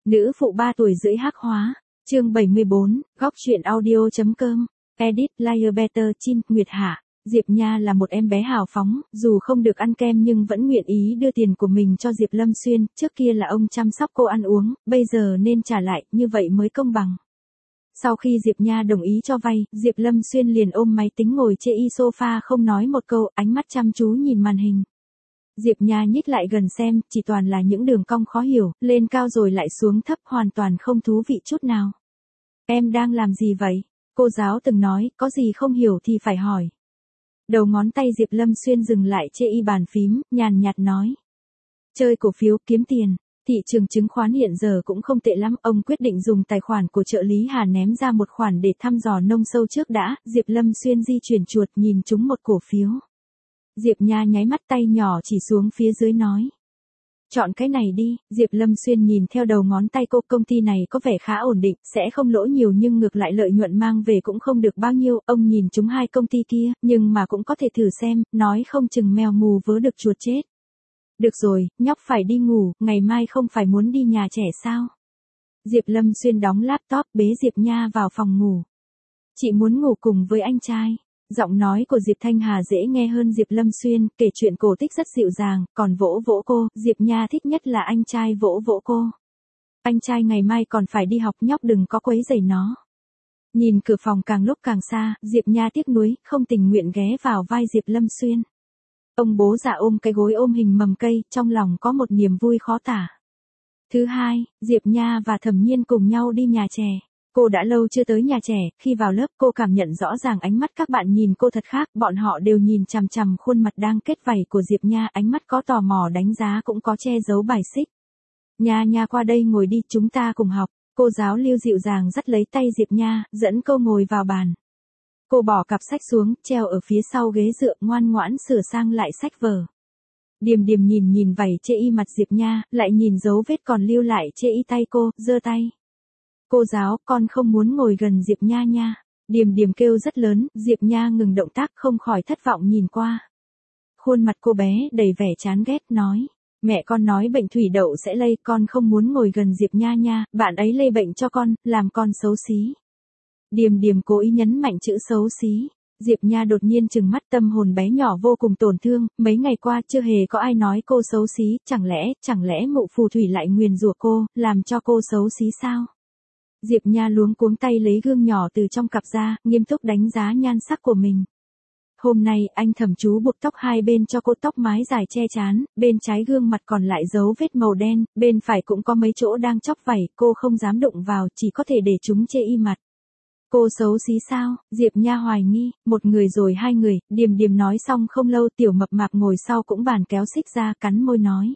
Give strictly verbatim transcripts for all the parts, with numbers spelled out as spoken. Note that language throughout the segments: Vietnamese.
Nữ phụ ba tuổi rưỡi hắc hóa. Chương bảy mươi bốn, góc truyện audio.com. Edit Layer Better Chin, Nguyệt Hạ. Diệp Nha là một em bé hào phóng, dù không được ăn kem nhưng vẫn nguyện ý đưa tiền của mình cho Diệp Lâm Xuyên, trước kia là ông chăm sóc cô ăn uống, bây giờ nên trả lại, như vậy mới công bằng. Sau khi Diệp Nha đồng ý cho vay, Diệp Lâm Xuyên liền ôm máy tính ngồi chê y sofa không nói một câu, ánh mắt chăm chú nhìn màn hình. Diệp Nha nhích lại gần xem, chỉ toàn là những đường cong khó hiểu, lên cao rồi lại xuống thấp, hoàn toàn không thú vị chút nào. Em đang làm gì vậy? Cô giáo từng nói, có gì không hiểu thì phải hỏi. Đầu ngón tay Diệp Lâm Xuyên dừng lại chê y bàn phím, nhàn nhạt nói. Chơi cổ phiếu kiếm tiền. Thị trường chứng khoán hiện giờ cũng không tệ lắm, ông quyết định dùng tài khoản của trợ lý Hà ném ra một khoản để thăm dò nông sâu trước đã. Diệp Lâm Xuyên di chuyển chuột nhìn trúng một cổ phiếu. Diệp Nha nháy mắt tay nhỏ chỉ xuống phía dưới nói. Chọn cái này đi. Diệp Lâm Xuyên nhìn theo đầu ngón tay cô, công ty này có vẻ khá ổn định, sẽ không lỗ nhiều nhưng ngược lại lợi nhuận mang về cũng không được bao nhiêu. Ông nhìn trúng hai công ty kia, nhưng mà cũng có thể thử xem, nói không chừng mèo mù vớ được chuột chết. Được rồi, nhóc phải đi ngủ, ngày mai không phải muốn đi nhà trẻ sao? Diệp Lâm Xuyên đóng laptop bế Diệp Nha vào phòng ngủ. Chị muốn ngủ cùng với anh trai. Giọng nói của Diệp Thanh Hà dễ nghe hơn Diệp Lâm Xuyên, kể chuyện cổ tích rất dịu dàng, còn vỗ vỗ cô, Diệp Nha thích nhất là anh trai vỗ vỗ cô. Anh trai ngày mai còn phải đi học, nhóc đừng có quấy rầy nó. Nhìn cửa phòng càng lúc càng xa, Diệp Nha tiếc nuối, không tình nguyện ghé vào vai Diệp Lâm Xuyên. Ông bố già ôm cái gối ôm hình mầm cây, trong lòng có một niềm vui khó tả. Thứ hai, Diệp Nha và Thẩm Nhiên cùng nhau đi nhà trẻ. Cô đã lâu chưa tới nhà trẻ, khi vào lớp cô cảm nhận rõ ràng ánh mắt các bạn nhìn cô thật khác, bọn họ đều nhìn chằm chằm khuôn mặt đang kết vảy của Diệp Nha, ánh mắt có tò mò đánh giá cũng có che giấu bài xích. Nha Nha qua đây ngồi đi, chúng ta cùng học. Cô giáo Lưu dịu dàng dắt lấy tay Diệp Nha, dẫn cô ngồi vào bàn. Cô bỏ cặp sách xuống, treo ở phía sau ghế dựa, ngoan ngoãn sửa sang lại sách vở. Điềm Điềm nhìn nhìn vảy chê y mặt Diệp Nha, lại nhìn dấu vết còn lưu lại chê y tay cô, giơ tay. Cô giáo, con không muốn ngồi gần Diệp Nha nha. Điềm Điềm kêu rất lớn, Diệp Nha ngừng động tác không khỏi thất vọng nhìn qua. Khuôn mặt cô bé đầy vẻ chán ghét nói. Mẹ con nói bệnh thủy đậu sẽ lây, con không muốn ngồi gần Diệp Nha nha, bạn ấy lây bệnh cho con, làm con xấu xí. Điềm Điềm cố ý nhấn mạnh chữ xấu xí. Diệp Nha đột nhiên trừng mắt, tâm hồn bé nhỏ vô cùng tổn thương, mấy ngày qua chưa hề có ai nói cô xấu xí, chẳng lẽ, chẳng lẽ mụ phù thủy lại nguyền rủa cô, làm cho cô xấu xí sao? Diệp Nha luống cuống tay lấy gương nhỏ từ trong cặp ra, nghiêm túc đánh giá nhan sắc của mình. Hôm nay, anh Thẩm chú buộc tóc hai bên cho cô, tóc mái dài che trán, bên trái gương mặt còn lại dấu vết màu đen, bên phải cũng có mấy chỗ đang chóc vảy, cô không dám đụng vào, chỉ có thể để chúng chê y mặt. Cô xấu xí sao? Diệp Nha hoài nghi, một người rồi hai người, Điềm Điềm nói xong không lâu Tiểu Mập Mạp ngồi sau cũng bàn kéo xích ra, cắn môi nói.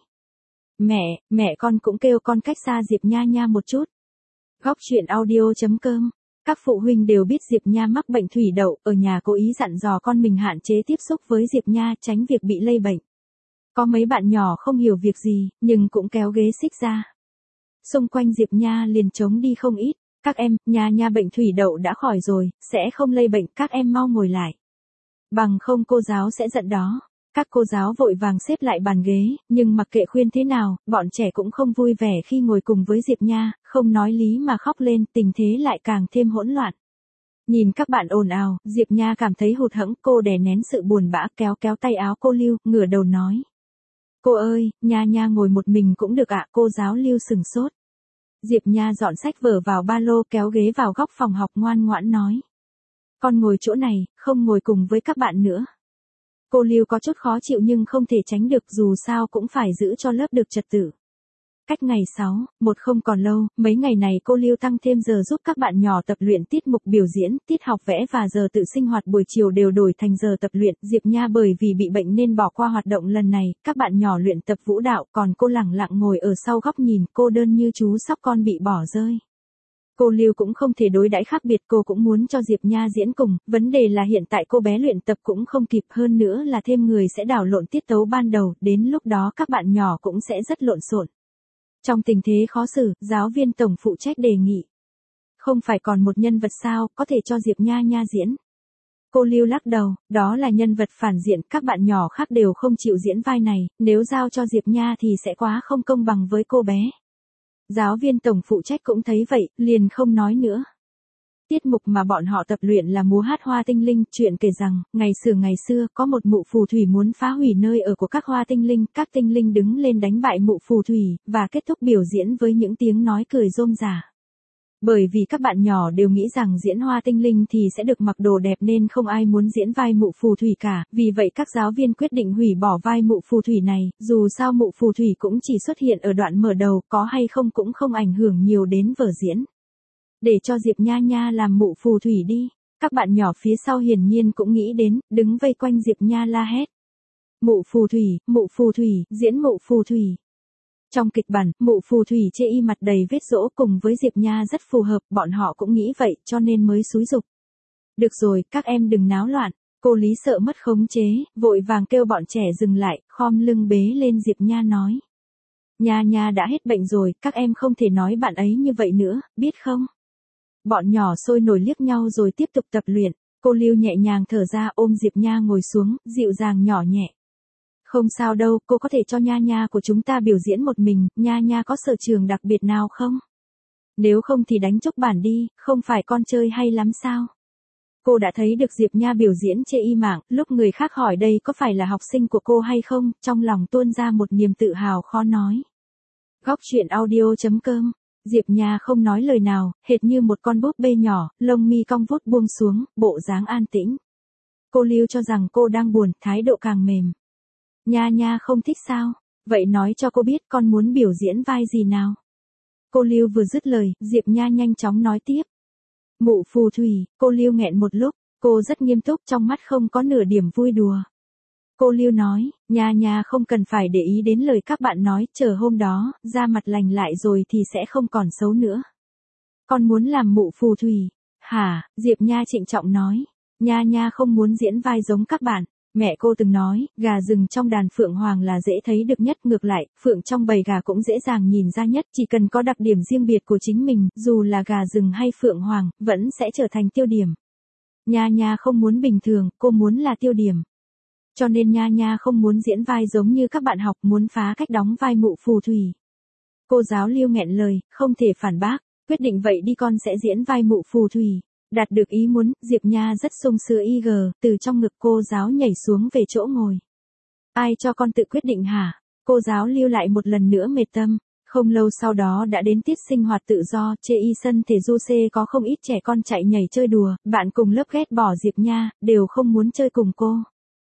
Mẹ, mẹ con cũng kêu con cách xa Diệp Nha nha một chút. Góc truyện audio.com. Các phụ huynh đều biết Diệp Nha mắc bệnh thủy đậu, ở nhà cố ý dặn dò con mình hạn chế tiếp xúc với Diệp Nha, tránh việc bị lây bệnh. Có mấy bạn nhỏ không hiểu việc gì, nhưng cũng kéo ghế xích ra. Xung quanh Diệp Nha liền trống đi không ít. Các em, Nha Nha bệnh thủy đậu đã khỏi rồi, sẽ không lây bệnh, các em mau ngồi lại. Bằng không cô giáo sẽ giận đó. Các cô giáo vội vàng xếp lại bàn ghế, nhưng mặc kệ khuyên thế nào, bọn trẻ cũng không vui vẻ khi ngồi cùng với Diệp Nha, không nói lý mà khóc lên, tình thế lại càng thêm hỗn loạn. Nhìn các bạn ồn ào, Diệp Nha cảm thấy hụt hẫng, cô đè nén sự buồn bã, kéo kéo tay áo cô Lưu, ngửa đầu nói. Cô ơi, Nha Nha ngồi một mình cũng được ạ, cô giáo Lưu sừng sốt. Diệp Nha dọn sách vở vào ba lô, kéo ghế vào góc phòng học, ngoan ngoãn nói. Con ngồi chỗ này, không ngồi cùng với các bạn nữa. Cô Lưu có chút khó chịu nhưng không thể tránh được, dù sao cũng phải giữ cho lớp được trật tự. Cách ngày sáu, một không còn lâu, mấy ngày này cô Lưu tăng thêm giờ giúp các bạn nhỏ tập luyện tiết mục biểu diễn, tiết học vẽ và giờ tự sinh hoạt buổi chiều đều đổi thành giờ tập luyện. Diệp Nha bởi vì bị bệnh nên bỏ qua hoạt động lần này, các bạn nhỏ luyện tập vũ đạo, còn cô lẳng lặng ngồi ở sau góc nhìn, cô đơn như chú sóc con bị bỏ rơi. Cô Lưu cũng không thể đối đãi khác biệt, cô cũng muốn cho Diệp Nha diễn cùng, vấn đề là hiện tại cô bé luyện tập cũng không kịp, hơn nữa là thêm người sẽ đảo lộn tiết tấu ban đầu, đến lúc đó các bạn nhỏ cũng sẽ rất lộn xộn. Trong tình thế khó xử, giáo viên tổng phụ trách đề nghị. Không phải còn một nhân vật sao, có thể cho Diệp Nha Nha diễn. Cô Lưu lắc đầu, đó là nhân vật phản diện, các bạn nhỏ khác đều không chịu diễn vai này, nếu giao cho Diệp Nha thì sẽ quá không công bằng với cô bé. Giáo viên tổng phụ trách cũng thấy vậy, liền không nói nữa. Tiết mục mà bọn họ tập luyện là múa hát hoa tinh linh, chuyện kể rằng, ngày xưa ngày xưa, có một mụ phù thủy muốn phá hủy nơi ở của các hoa tinh linh, các tinh linh đứng lên đánh bại mụ phù thủy, và kết thúc biểu diễn với những tiếng nói cười rôm rả. Bởi vì các bạn nhỏ đều nghĩ rằng diễn hoa tinh linh thì sẽ được mặc đồ đẹp nên không ai muốn diễn vai mụ phù thủy cả, vì vậy các giáo viên quyết định hủy bỏ vai mụ phù thủy này, dù sao mụ phù thủy cũng chỉ xuất hiện ở đoạn mở đầu, có hay không cũng không ảnh hưởng nhiều đến vở diễn. Để cho Diệp Nha Nha làm mụ phù thủy đi. Các bạn nhỏ phía sau hiển nhiên cũng nghĩ đến, đứng vây quanh Diệp Nha la hét. Mụ phù thủy, mụ phù thủy, diễn mụ phù thủy. Trong kịch bản, mụ phù thủy chê y mặt đầy vết rỗ cùng với Diệp Nha rất phù hợp, bọn họ cũng nghĩ vậy cho nên mới xúi giục. Được rồi, các em đừng náo loạn. Cô Lý sợ mất khống chế, vội vàng kêu bọn trẻ dừng lại, khom lưng bế lên Diệp Nha nói. Nha Nha đã hết bệnh rồi, các em không thể nói bạn ấy như vậy nữa, biết không? Bọn nhỏ sôi nổi liếc nhau rồi tiếp tục tập luyện. Cô Lưu nhẹ nhàng thở ra ôm Diệp Nha ngồi xuống, dịu dàng nhỏ nhẹ. Không sao đâu, cô có thể cho Nha Nha của chúng ta biểu diễn một mình, Nha Nha có sở trường đặc biệt nào không? Nếu không thì đánh chốc bản đi, không phải con chơi hay lắm sao? Cô đã thấy được Diệp Nha biểu diễn chê y mạng, lúc người khác hỏi đây có phải là học sinh của cô hay không, trong lòng tuôn ra một niềm tự hào khó nói. Góc truyện audio chấm com. Diệp Nha không nói lời nào, hệt như một con búp bê nhỏ, lông mi cong vút buông xuống, bộ dáng an tĩnh. Cô Lưu cho rằng cô đang buồn, thái độ càng mềm. Nha Nha không thích sao? Vậy nói cho cô biết con muốn biểu diễn vai gì nào? Cô Lưu vừa dứt lời, Diệp Nha nhanh chóng nói tiếp. Mụ phù thủy, cô Lưu nghẹn một lúc, cô rất nghiêm túc, trong mắt không có nửa điểm vui đùa. Cô Lưu nói, Nha Nha không cần phải để ý đến lời các bạn nói, chờ hôm đó, da mặt lành lại rồi thì sẽ không còn xấu nữa. Con muốn làm mụ phù thủy. Hả? Diệp Nha trịnh trọng nói. Nha Nha không muốn diễn vai giống các bạn. Mẹ cô từng nói, gà rừng trong đàn phượng hoàng là dễ thấy được nhất, ngược lại, phượng trong bầy gà cũng dễ dàng nhìn ra nhất, chỉ cần có đặc điểm riêng biệt của chính mình, dù là gà rừng hay phượng hoàng, vẫn sẽ trở thành tiêu điểm. Nha Nha không muốn bình thường, cô muốn là tiêu điểm. Cho nên Nha Nha không muốn diễn vai giống như các bạn học, muốn phá cách đóng vai mụ phù thủy. Cô giáo Lưu nghẹn lời, không thể phản bác, quyết định vậy đi con sẽ diễn vai mụ phù thủy. Đạt được ý muốn, Diệp Nha rất sung sướng y gờ, từ trong ngực cô giáo nhảy xuống về chỗ ngồi. Ai cho con tự quyết định hả? Cô giáo Lưu lại một lần nữa mệt tâm. Không lâu sau đó đã đến tiết sinh hoạt tự do, chê y sân thể du xê có không ít trẻ con chạy nhảy chơi đùa, bạn cùng lớp ghét bỏ Diệp Nha, đều không muốn chơi cùng cô.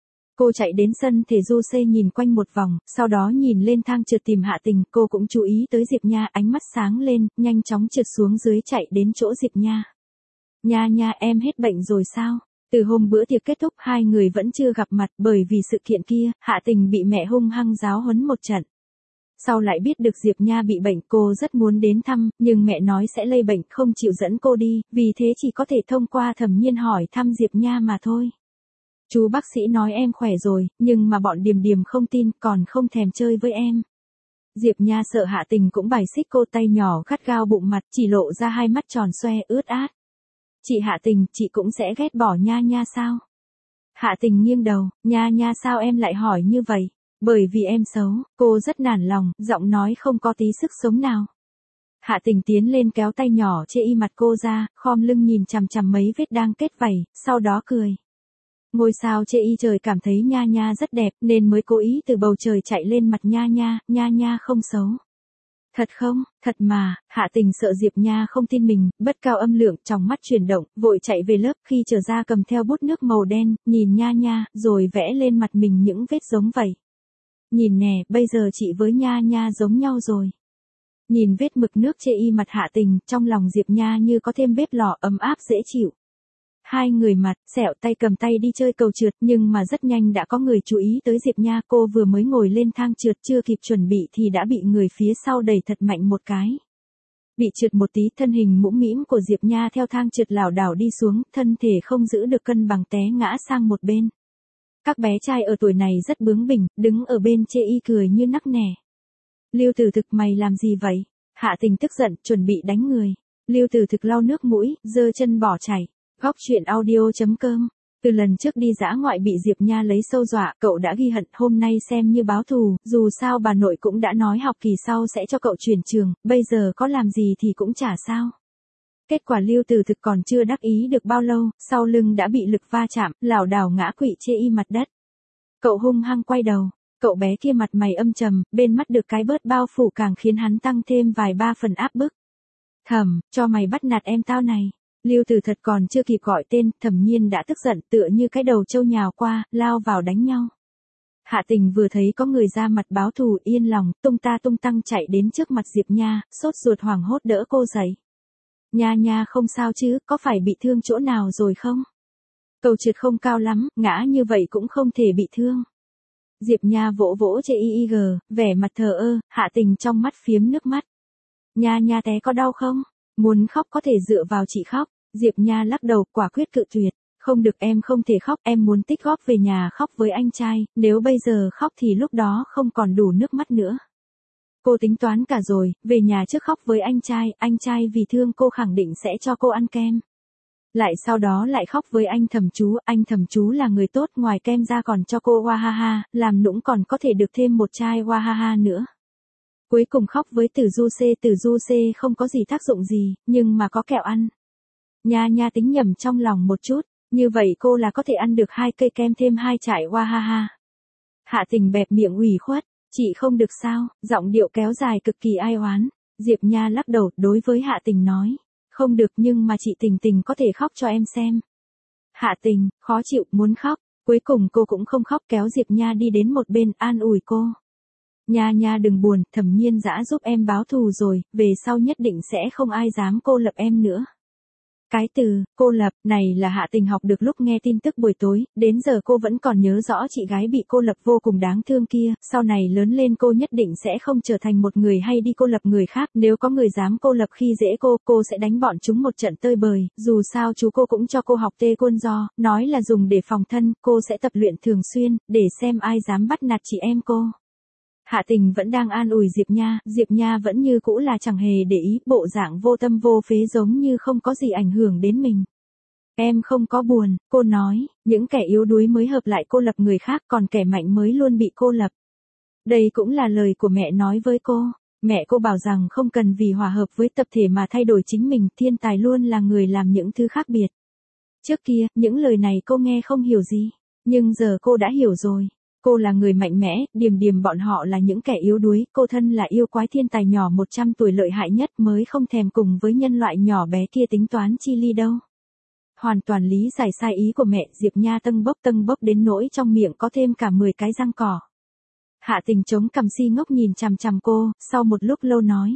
Cô chạy đến sân thể du xê nhìn quanh một vòng, sau đó nhìn lên thang trượt tìm Hạ Tình, cô cũng chú ý tới Diệp Nha, ánh mắt sáng lên, nhanh chóng trượt xuống dưới chạy đến chỗ Diệp Nha. Nha Nha em hết bệnh rồi sao? Từ hôm bữa tiệc kết thúc hai người vẫn chưa gặp mặt, bởi vì sự kiện kia, Hạ Tình bị mẹ hung hăng giáo huấn một trận. Sau lại biết được Diệp Nha bị bệnh, cô rất muốn đến thăm, nhưng mẹ nói sẽ lây bệnh, không chịu dẫn cô đi, vì thế chỉ có thể thông qua Thẩm Nhiên hỏi thăm Diệp Nha mà thôi. Chú bác sĩ nói em khỏe rồi, nhưng mà bọn Điềm Điềm không tin, còn không thèm chơi với em. Diệp Nha sợ Hạ Tình cũng bài xích cô, tay nhỏ gắt gao bụng mặt, chỉ lộ ra hai mắt tròn xoe ướt át. Chị Hạ Tình, chị cũng sẽ ghét bỏ Nha Nha sao? Hạ Tình nghiêng đầu, Nha Nha sao em lại hỏi như vậy? Bởi vì em xấu, cô rất nản lòng, giọng nói không có tí sức sống nào. Hạ Tình tiến lên kéo tay nhỏ chê y mặt cô ra, khom lưng nhìn chằm chằm mấy vết đang kết vảy, sau đó cười. Ngôi sao chê y trời cảm thấy Nha Nha rất đẹp nên mới cố ý từ bầu trời chạy lên mặt Nha Nha, Nha Nha không xấu. Thật không, thật mà, Hạ Tình sợ Diệp Nha không tin mình, bất cao âm lượng, trong mắt chuyển động, vội chạy về lớp, khi trở ra cầm theo bút nước màu đen, nhìn Nha Nha, rồi vẽ lên mặt mình những vết giống vậy. Nhìn nè, bây giờ chị với Nha Nha giống nhau rồi. Nhìn vết mực nước chê y mặt Hạ Tình, trong lòng Diệp Nha như có thêm bếp lò ấm áp dễ chịu. Hai người mặt, xẻo tay cầm tay đi chơi cầu trượt, nhưng mà rất nhanh đã có người chú ý tới Diệp Nha, cô vừa mới ngồi lên thang trượt chưa kịp chuẩn bị thì đã bị người phía sau đẩy thật mạnh một cái. Bị trượt một tí, thân hình mũm mĩm của Diệp Nha theo thang trượt lảo đảo đi xuống, thân thể không giữ được cân bằng té ngã sang một bên. Các bé trai ở tuổi này rất bướng bỉnh, đứng ở bên chê y cười như nắc nẻ. Lưu Tử Thực mày làm gì vậy? Hạ Tình tức giận, chuẩn bị đánh người. Lưu Tử Thực lau nước mũi, giơ chân bỏ chạy. Góc truyện audio chấm com Từ lần trước đi dã ngoại bị Diệp Nha lấy sâu dọa, cậu đã ghi hận, hôm nay xem như báo thù, dù sao bà nội cũng đã nói học kỳ sau sẽ cho cậu chuyển trường, bây giờ có làm gì thì cũng chả sao. Kết quả Lưu Từ Thực còn chưa đắc ý được bao lâu, sau lưng đã bị lực va chạm, lảo đảo ngã quỵ chê y mặt đất. Cậu hung hăng quay đầu, cậu bé kia mặt mày âm trầm, bên mắt được cái bớt bao phủ càng khiến hắn tăng thêm vài ba phần áp bức. Thẩm, cho mày bắt nạt em tao này. Lưu Từ Thật còn chưa kịp gọi tên, Thẩm Nhiên đã tức giận tựa như cái đầu trâu nhào qua, lao vào đánh nhau. Hạ Tình vừa thấy có người ra mặt báo thù yên lòng, tung ta tung tăng chạy đến trước mặt Diệp Nha, sốt ruột hoảng hốt đỡ cô dậy. Nha nha không sao chứ, có phải bị thương chỗ nào rồi không? Cầu trượt không cao lắm, ngã như vậy cũng không thể bị thương. Diệp Nha vỗ vỗ chê y y gờ, vẻ mặt thờ ơ, Hạ Tình trong mắt phiếm nước mắt. Nha nha té có đau không? Muốn khóc có thể dựa vào chị khóc. Diệp Nha lắc đầu quả quyết cự tuyệt. Không được, em không thể khóc, em muốn tích góp về nhà khóc với anh trai, nếu bây giờ khóc thì lúc đó không còn đủ nước mắt nữa. Cô tính toán cả rồi, về nhà trước khóc với anh trai, anh trai vì thương cô khẳng định sẽ cho cô ăn kem. Lại sau đó lại khóc với anh Thẩm chú, anh Thẩm chú là người tốt, ngoài kem ra còn cho cô Wahaha, làm nũng còn có thể được thêm một chai Wahaha nữa. Cuối cùng khóc với Tử Du C, Tử Du C không có gì tác dụng gì, nhưng mà có kẹo ăn. Nha nha tính nhầm trong lòng một chút, như vậy cô là có thể ăn được hai cây kem thêm hai chải Wahaha. Hạ Tình bẹp miệng ủy khuất, chị không được sao, giọng điệu kéo dài cực kỳ ai oán. Diệp Nha lắc đầu đối với Hạ Tình nói, không được nhưng mà chị Tình Tình có thể khóc cho em xem. Hạ Tình, khó chịu, muốn khóc, cuối cùng cô cũng không khóc kéo Diệp Nha đi đến một bên an ủi cô. Nha nha đừng buồn, Thẩm Nhiên dã giúp em báo thù rồi, về sau nhất định sẽ không ai dám cô lập em nữa. Cái từ, cô lập, này là Hạ Tình học được lúc nghe tin tức buổi tối, đến giờ cô vẫn còn nhớ rõ chị gái bị cô lập vô cùng đáng thương kia, sau này lớn lên cô nhất định sẽ không trở thành một người hay đi cô lập người khác, nếu có người dám cô lập khi dễ cô, cô sẽ đánh bọn chúng một trận tơi bời, dù sao chú cô cũng cho cô học tê quân do, nói là dùng để phòng thân, cô sẽ tập luyện thường xuyên, để xem ai dám bắt nạt chị em cô. Hạ Tình vẫn đang an ủi Diệp Nha, Diệp Nha vẫn như cũ là chẳng hề để ý, bộ dạng vô tâm vô phế giống như không có gì ảnh hưởng đến mình. Em không có buồn, cô nói, những kẻ yếu đuối mới hợp lại cô lập người khác, còn kẻ mạnh mới luôn bị cô lập. Đây cũng là lời của mẹ nói với cô. Mẹ cô bảo rằng không cần vì hòa hợp với tập thể mà thay đổi chính mình, thiên tài luôn là người làm những thứ khác biệt. Trước kia, những lời này cô nghe không hiểu gì, nhưng giờ cô đã hiểu rồi. Cô là người mạnh mẽ, Điềm Điềm bọn họ là những kẻ yếu đuối, cô thân là yêu quái thiên tài nhỏ một trăm tuổi lợi hại nhất mới không thèm cùng với nhân loại nhỏ bé kia tính toán chi ly đâu. Hoàn toàn lý giải sai ý của mẹ, Diệp Nha tâng bốc tâng bốc đến nỗi trong miệng có thêm cả mười cái răng cỏ. Hạ Tình chống cằm si ngốc nhìn chằm chằm cô, sau một lúc lâu nói.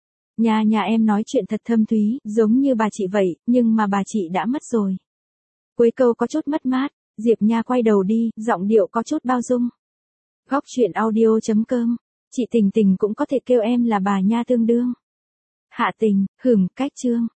Nha nha em nói chuyện thật thâm thúy, giống như bà chị vậy, nhưng mà bà chị đã mất rồi. Cuối câu có chút mất mát. Diệp Nha quay đầu đi, giọng điệu có chút bao dung. Góc truyện audio chấm com, chị Tình Tình cũng có thể kêu em là bà Nha tương đương. Hạ Tình, hửm, cách chương.